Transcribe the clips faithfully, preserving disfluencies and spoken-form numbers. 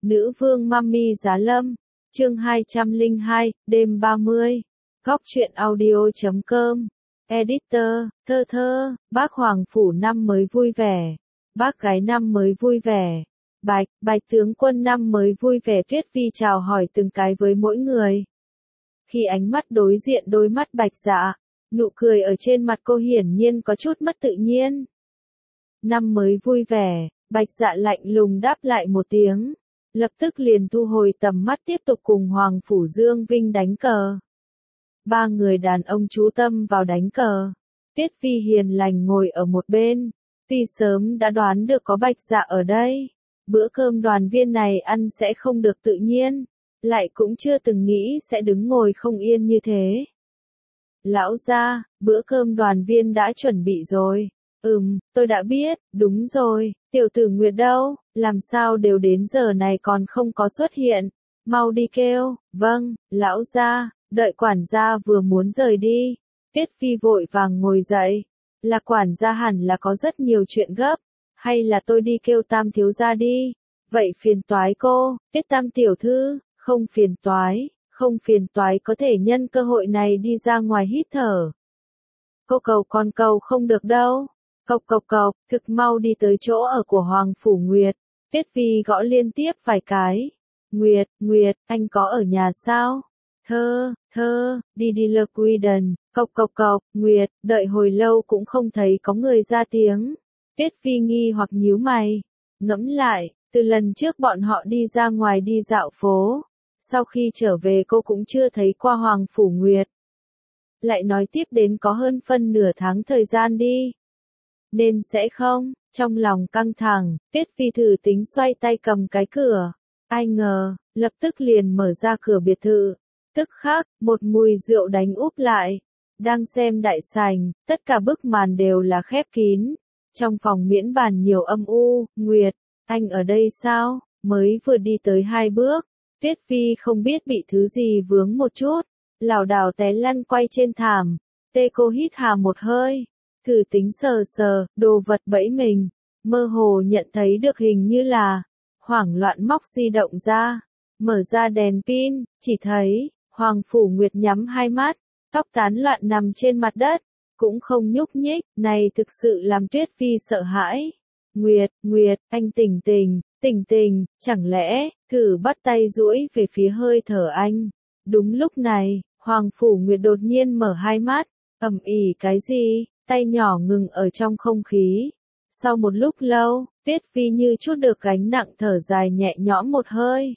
Nữ vương Mummy Giá Lâm, chương hai trăm lẻ hai, đêm ba mươi. Góc truyện audio chấm com. Editor, thơ thơ, bác Hoàng Phủ năm mới vui vẻ. Bác gái năm mới vui vẻ. Bạch, bạch tướng quân năm mới vui vẻ. Tuyết Phi chào hỏi từng cái với mỗi người. Khi ánh mắt đối diện đôi mắt Bạch Dạ, nụ cười ở trên mặt cô hiển nhiên có chút mất tự nhiên. Năm mới vui vẻ, Bạch Dạ lạnh lùng đáp lại một tiếng. Lập tức liền thu hồi tầm mắt tiếp tục cùng Hoàng Phủ Dương Vinh đánh cờ. Ba người đàn ông chú tâm vào đánh cờ. Tuyết Phi hiền lành ngồi ở một bên. Phi sớm đã đoán được có Bạch Dạ ở đây. Bữa cơm đoàn viên này ăn sẽ không được tự nhiên. Lại cũng chưa từng nghĩ sẽ đứng ngồi không yên như thế. Lão gia, bữa cơm đoàn viên đã chuẩn bị rồi. Ừm, tôi đã biết, đúng rồi, tiểu tử Nguyệt đâu, làm sao đều đến giờ này còn không có xuất hiện, mau đi kêu, vâng, lão gia, đợi quản gia vừa muốn rời đi, Tuyết Phi vội vàng ngồi dậy, là quản gia hẳn là có rất nhiều chuyện gấp, hay là tôi đi kêu Tam thiếu gia đi, vậy phiền toái cô, Tuyết Tam tiểu thư, không phiền toái, không phiền toái có thể nhân cơ hội này đi ra ngoài hít thở. Cô cầu con cầu không được đâu. Cộc cộc cộc, thực mau đi tới chỗ ở của Hoàng Phủ Nguyệt. Tuyết Phi gõ liên tiếp vài cái. Nguyệt, Nguyệt, anh có ở nhà sao? Thơ, thơ, đi đi lơ quy đần, cộc cộc cộc, Nguyệt, đợi hồi lâu cũng không thấy có người ra tiếng. Tuyết Phi nghi hoặc nhíu mày. Ngẫm lại, từ lần trước bọn họ đi ra ngoài đi dạo phố. Sau khi trở về cô cũng chưa thấy qua Hoàng Phủ Nguyệt. Lại nói tiếp đến có hơn phân nửa tháng thời gian đi. Nên sẽ không, trong lòng căng thẳng, Tuyết Phi thử tính xoay tay cầm cái cửa. Ai ngờ, lập tức liền mở ra cửa biệt thự. Tức khắc, một mùi rượu đánh úp lại. Đang xem đại sảnh, tất cả bức màn đều là khép kín. Trong phòng miễn bàn nhiều âm u, Nguyệt, anh ở đây sao? Mới vừa đi tới hai bước. Tuyết Phi không biết bị thứ gì vướng một chút. Lảo đảo té lăn quay trên thảm. Tê cô hít hà một hơi. Thử tính sờ sờ, đồ vật bẫy mình, mơ hồ nhận thấy được hình như là, hoảng loạn móc di động ra, mở ra đèn pin, chỉ thấy, Hoàng Phủ Nguyệt nhắm hai mắt, tóc tán loạn nằm trên mặt đất, cũng không nhúc nhích, này thực sự làm Tuyết Phi sợ hãi. Nguyệt, Nguyệt, anh tỉnh tỉnh, tỉnh tỉnh, chẳng lẽ, thử bắt tay duỗi về phía hơi thở anh. Đúng lúc này, Hoàng Phủ Nguyệt đột nhiên mở hai mắt, ầm ĩ cái gì? Tay nhỏ ngừng ở trong không khí. Sau một lúc lâu, Tuyết Phi như chút được gánh nặng thở dài nhẹ nhõm một hơi.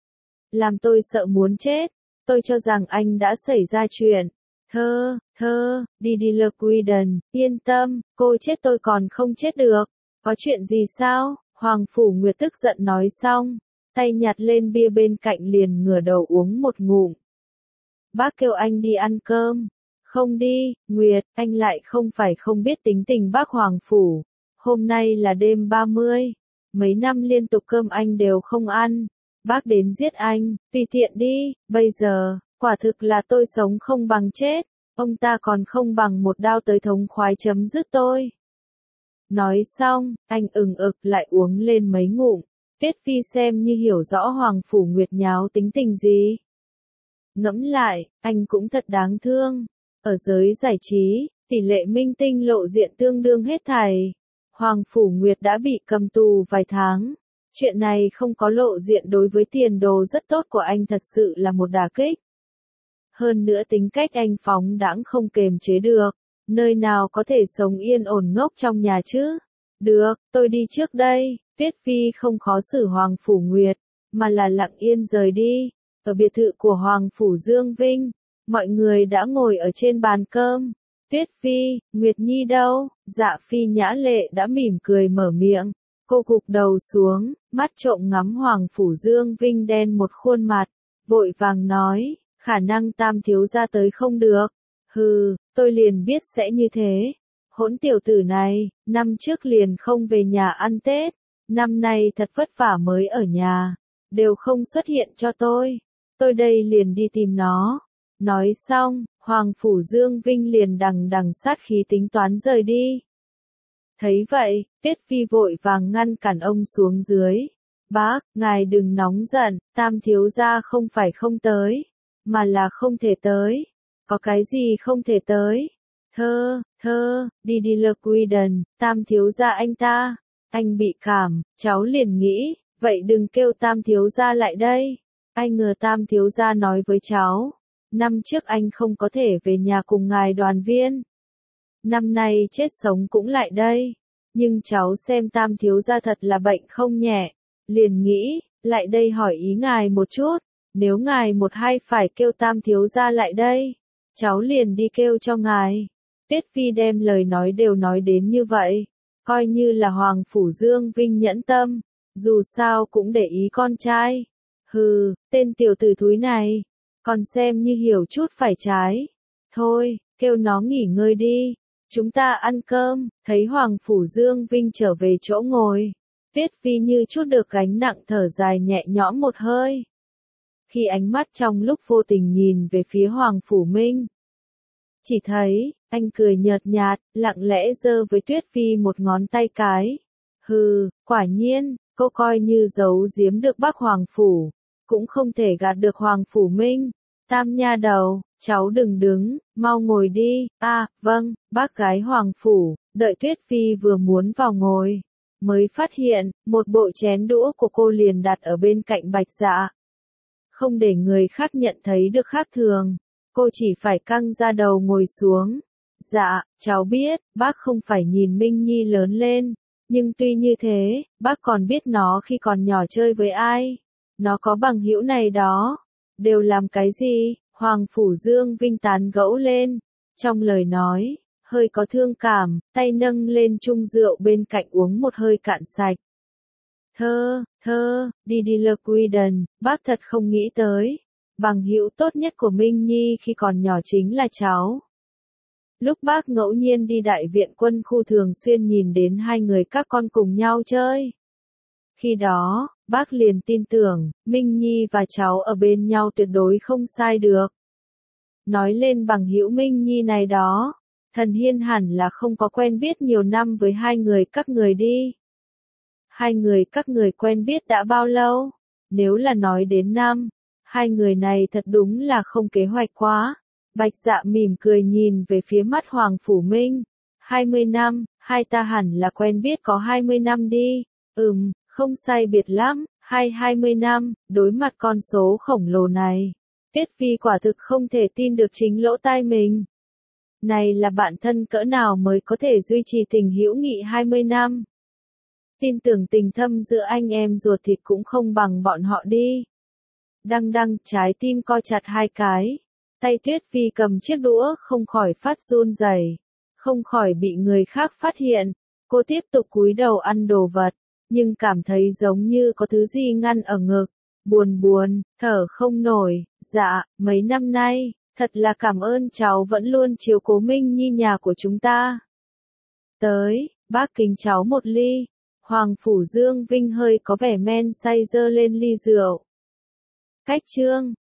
Làm tôi sợ muốn chết. Tôi cho rằng anh đã xảy ra chuyện. Thơ, thơ, đi đi lơ quy đần, yên tâm, cô chết tôi còn không chết được. Có chuyện gì sao? Hoàng Phủ Nguyệt tức giận nói xong. Tay nhặt lên bia bên cạnh liền ngửa đầu uống một ngụm. Bác kêu anh đi ăn cơm. Không đi, Nguyệt, anh lại không phải không biết tính tình bác Hoàng Phủ. Hôm nay là đêm ba mươi. Mấy năm liên tục cơm anh đều không ăn. Bác đến giết anh, tùy tiện đi, bây giờ, quả thực là tôi sống không bằng chết. Ông ta còn không bằng một đao tới thống khoái chấm dứt tôi. Nói xong, anh ừng ực lại uống lên mấy ngụm. Tuyết Phi xem như hiểu rõ Hoàng Phủ Nguyệt nháo tính tình gì. Ngẫm lại, anh cũng thật đáng thương. Ở giới giải trí, tỷ lệ minh tinh lộ diện tương đương hết thảy. Hoàng Phủ Nguyệt đã bị cầm tù vài tháng. Chuyện này không có lộ diện đối với tiền đồ rất tốt của anh thật sự là một đả kích. Hơn nữa tính cách anh phóng đãng không kềm chế được. Nơi nào có thể sống yên ổn ngốc trong nhà chứ? Được, tôi đi trước đây. Tuyết Phi không khó xử Hoàng Phủ Nguyệt, mà là lặng yên rời đi. Ở biệt thự của Hoàng Phủ Dương Vinh. Mọi người đã ngồi ở trên bàn cơm. Tuyết Phi, Nguyệt Nhi đâu? Dạ Phi nhã lệ đã mỉm cười mở miệng. Cô gục đầu xuống, mắt trộm ngắm Hoàng Phủ Dương Vinh đen một khuôn mặt. Vội vàng nói, khả năng Tam thiếu gia tới không được. Hừ, tôi liền biết sẽ như thế. Hỗn tiểu tử này, năm trước liền không về nhà ăn Tết. Năm nay thật vất vả mới ở nhà. Đều không xuất hiện cho tôi. Tôi đây liền đi tìm nó. Nói xong, Hoàng Phủ Dương Vinh liền đằng đằng sát khí tính toán rời đi. Thấy vậy, Tuyết Phi vội vàng ngăn cản ông xuống dưới. Bác, ngài đừng nóng giận, Tam thiếu gia không phải không tới, mà là không thể tới. Có cái gì không thể tới? Thơ, thơ, đi đi lơ quy đần, Tam thiếu gia anh ta. Anh bị cảm, cháu liền nghĩ, vậy đừng kêu Tam thiếu gia lại đây. Ai ngờ Tam thiếu gia nói với cháu, năm trước anh không có thể về nhà cùng ngài đoàn viên. Năm nay chết sống cũng lại đây. Nhưng cháu xem Tam thiếu gia thật là bệnh không nhẹ. Liền nghĩ, lại đây hỏi ý ngài một chút. Nếu ngài một hai phải kêu Tam thiếu gia lại đây, cháu liền đi kêu cho ngài. Tiết Phi đem lời nói đều nói đến như vậy. Coi như là Hoàng Phủ Dương Vinh nhẫn tâm. Dù sao cũng để ý con trai. Hừ, tên tiểu tử thúi này. Còn xem như hiểu chút phải trái. Thôi, kêu nó nghỉ ngơi đi. Chúng ta ăn cơm. Thấy Hoàng Phủ Dương Vinh trở về chỗ ngồi. Tiết Phi như chút được gánh nặng thở dài nhẹ nhõm một hơi. Khi ánh mắt trong lúc vô tình nhìn về phía Hoàng Phủ Minh. Chỉ thấy, anh cười nhợt nhạt, lặng lẽ giơ với Tuyết Phi một ngón tay cái. Hừ, quả nhiên, cô coi như giấu giếm được bác Hoàng Phủ. Cũng không thể gạt được Hoàng Phủ Minh. Tam nha đầu, cháu đừng đứng, mau ngồi đi. À, vâng, bác gái Hoàng Phủ, đợi Tuyết Phi vừa muốn vào ngồi. Mới phát hiện, một bộ chén đũa của cô liền đặt ở bên cạnh Bạch Dạ. Không để người khác nhận thấy được khác thường. Cô chỉ phải căng ra đầu ngồi xuống. Dạ, cháu biết, bác không phải nhìn Minh Nhi lớn lên. Nhưng tuy như thế, bác còn biết nó khi còn nhỏ chơi với ai. Nó có bằng hữu này đó. Đều làm cái gì? Hoàng Phủ Dương Vinh tán gẫu lên. Trong lời nói, hơi có thương cảm, tay nâng lên chung rượu bên cạnh uống một hơi cạn sạch. Thơ, thơ, đi đi lơ quy đần, bác thật không nghĩ tới. Bằng hữu tốt nhất của Minh Nhi khi còn nhỏ chính là cháu. Lúc bác ngẫu nhiên đi đại viện quân khu thường xuyên nhìn đến hai người các con cùng nhau chơi. Khi đó, bác liền tin tưởng, Minh Nhi và cháu ở bên nhau tuyệt đối không sai được. Nói lên bằng hữu Minh Nhi này đó, Thần Hiên hẳn là không có quen biết nhiều năm với hai người các người đi. Hai người các người quen biết đã bao lâu? Nếu là nói đến năm, hai người này thật đúng là không kế hoạch quá. Bạch Dạ mỉm cười nhìn về phía mắt Hoàng Phủ Minh. hai mươi năm, hai ta hẳn là quen biết có hai mươi năm đi. Ừm, không sai biệt lắm, hai hai mươi năm, đối mặt con số khổng lồ này. Tiết Phi quả thực không thể tin được chính lỗ tai mình. Này là bạn thân cỡ nào mới có thể duy trì tình hữu nghị hai mươi năm. Tin tưởng tình thâm giữa anh em ruột thịt cũng không bằng bọn họ đi. Đăng đăng, trái tim co chặt hai cái. Tay Tuyết Phi cầm chiếc đũa không khỏi phát run rẩy, không khỏi bị người khác phát hiện. Cô tiếp tục cúi đầu ăn đồ vật, nhưng cảm thấy giống như có thứ gì ngăn ở ngực. Buồn buồn, thở không nổi. Dạ, mấy năm nay, thật là cảm ơn cháu vẫn luôn chiếu cố Minh Nhi nhà của chúng ta. Tới, bác kính cháu một ly. Hoàng Phủ Dương Vinh hơi có vẻ men say dơ lên ly rượu. Cách chương